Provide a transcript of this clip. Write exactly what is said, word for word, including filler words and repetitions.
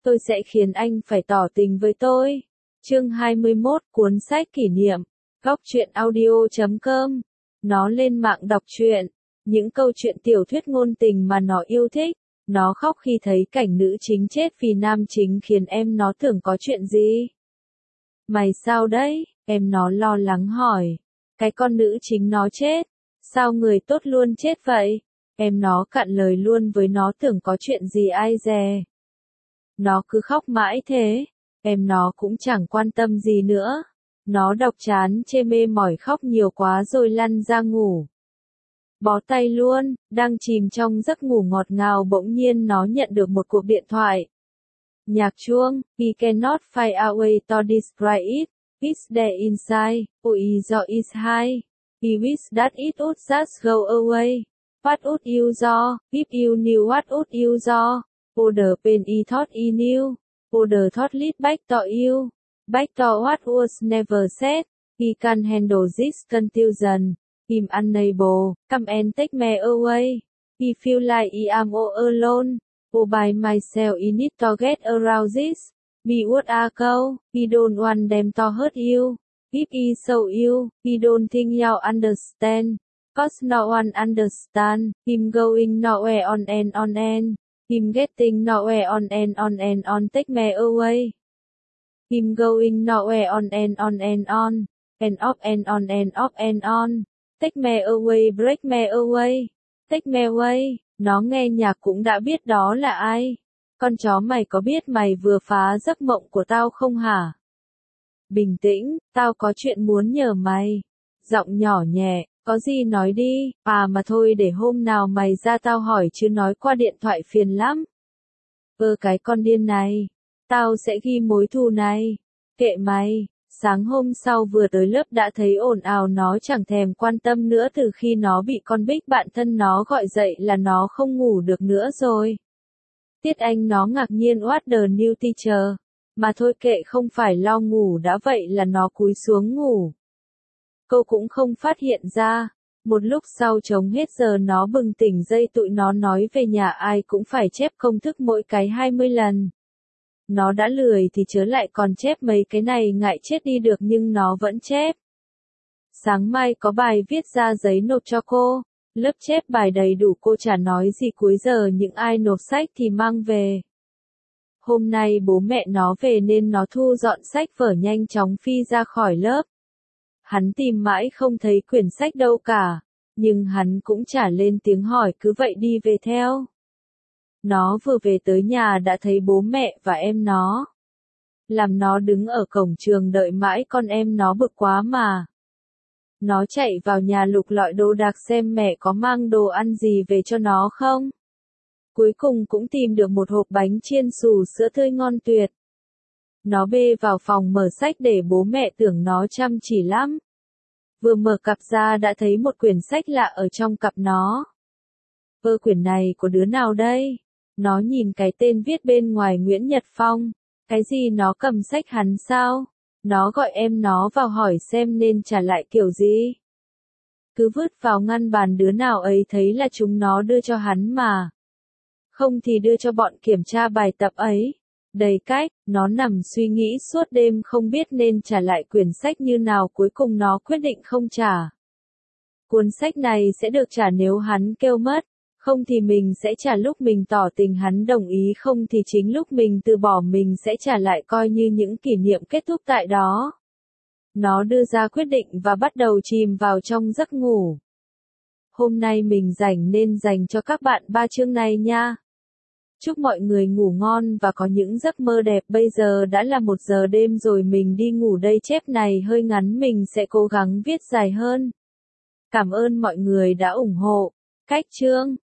tôi sẽ khiến anh phải tỏ tình với tôi. Chương hai mươi mốt, cuốn sách kỷ niệm. Góc truyện audio chấm com. Nó lên mạng đọc truyện, những câu chuyện tiểu thuyết ngôn tình mà nó yêu thích. Nó khóc khi thấy cảnh nữ chính chết vì nam chính khiến em nó tưởng có chuyện gì. Mày sao đấy? Em nó lo lắng hỏi. Cái con nữ chính nó chết. Sao người tốt luôn chết vậy? Em nó cạn lời luôn với nó tưởng có chuyện gì ai dè. Nó cứ khóc mãi thế. Em nó cũng chẳng quan tâm gì nữa. Nó đọc chán chê mê mỏi khóc nhiều quá rồi lăn ra ngủ. Bó tay luôn, đang chìm trong giấc ngủ ngọt ngào bỗng nhiên nó nhận được một cuộc điện thoại. Nhạc chuông, he cannot find a way to describe it, it's there inside, ôi do is high, he wish that it would just go away, what would you do, if you knew what would you do, oh the pain he thought he knew, oh the thought lead back to you, back to what was never said, he can handle this confusion. I'm unable, come and take me away. I feel like I am all alone. All by myself I need to get around this. Be what I go, I don't want them to hurt you. If I show you, I don't think you'll understand. Cause no one understand. I'm going nowhere on and on and. I'm getting nowhere on and on and on. Take me away. I'm going nowhere on and on and on. And off and on and off and on. Take me away, break me away, take me away. Nó nghe nhạc cũng đã biết đó là ai. Con chó mày có biết mày vừa phá giấc mộng của tao không hả? Bình tĩnh, tao có chuyện muốn nhờ mày. Giọng nhỏ nhẹ, có gì nói đi, à mà thôi để hôm nào mày ra tao hỏi chứ nói qua điện thoại phiền lắm. Ơ cái con điên này, tao sẽ ghi mối thù này, kệ mày. Sáng hôm sau vừa tới lớp đã thấy ồn ào nó chẳng thèm quan tâm nữa từ khi nó bị con Bích bạn thân nó gọi dậy là nó không ngủ được nữa rồi. Tiết Anh nó ngạc nhiên what the new teacher. Mà thôi kệ không phải lo ngủ đã vậy là nó cúi xuống ngủ. Cô cũng không phát hiện ra. Một lúc sau trống hết giờ nó bừng tỉnh dậy tụi nó nói về nhà ai cũng phải chép công thức mỗi cái hai mươi lần. Nó đã lười thì chớ lại còn chép mấy cái này ngại chết đi được nhưng nó vẫn chép. Sáng mai có bài viết ra giấy nộp cho cô, lớp chép bài đầy đủ cô chả nói gì cuối giờ những ai nộp sách thì mang về. Hôm nay bố mẹ nó về nên nó thu dọn sách vở nhanh chóng phi ra khỏi lớp. Hắn tìm mãi không thấy quyển sách đâu cả, nhưng hắn cũng chả lên tiếng hỏi cứ vậy đi về theo. Nó vừa về tới nhà đã thấy bố mẹ và em nó. Làm nó đứng ở cổng trường đợi mãi con em nó bực quá mà. Nó chạy vào nhà lục lọi đồ đạc xem mẹ có mang đồ ăn gì về cho nó không. Cuối cùng cũng tìm được một hộp bánh chiên xù sữa tươi ngon tuyệt. Nó bê vào phòng mở sách để bố mẹ tưởng nó chăm chỉ lắm. Vừa mở cặp ra đã thấy một quyển sách lạ ở trong cặp nó. Ơ quyển này của đứa nào đây? Nó nhìn cái tên viết bên ngoài Nguyễn Nhật Phong. Cái gì nó cầm sách hắn sao? Nó gọi em nó vào hỏi xem nên trả lại kiểu gì. Cứ vứt vào ngăn bàn đứa nào ấy thấy là chúng nó đưa cho hắn mà. Không thì đưa cho bọn kiểm tra bài tập ấy. Đầy cách, nó nằm suy nghĩ suốt đêm không biết nên trả lại quyển sách như nào cuối cùng nó quyết định không trả. Cuốn sách này sẽ được trả nếu hắn kêu mất. Không thì mình sẽ trả lúc mình tỏ tình hắn đồng ý không thì chính lúc mình từ bỏ mình sẽ trả lại coi như những kỷ niệm kết thúc tại đó. Nó đưa ra quyết định và bắt đầu chìm vào trong giấc ngủ. Hôm nay mình rảnh nên dành cho các bạn ba chương này nha. Chúc mọi người ngủ ngon và có những giấc mơ đẹp. Bây giờ đã là một giờ đêm rồi mình đi ngủ đây chép này hơi ngắn mình sẽ cố gắng viết dài hơn. Cảm ơn mọi người đã ủng hộ. Cách chương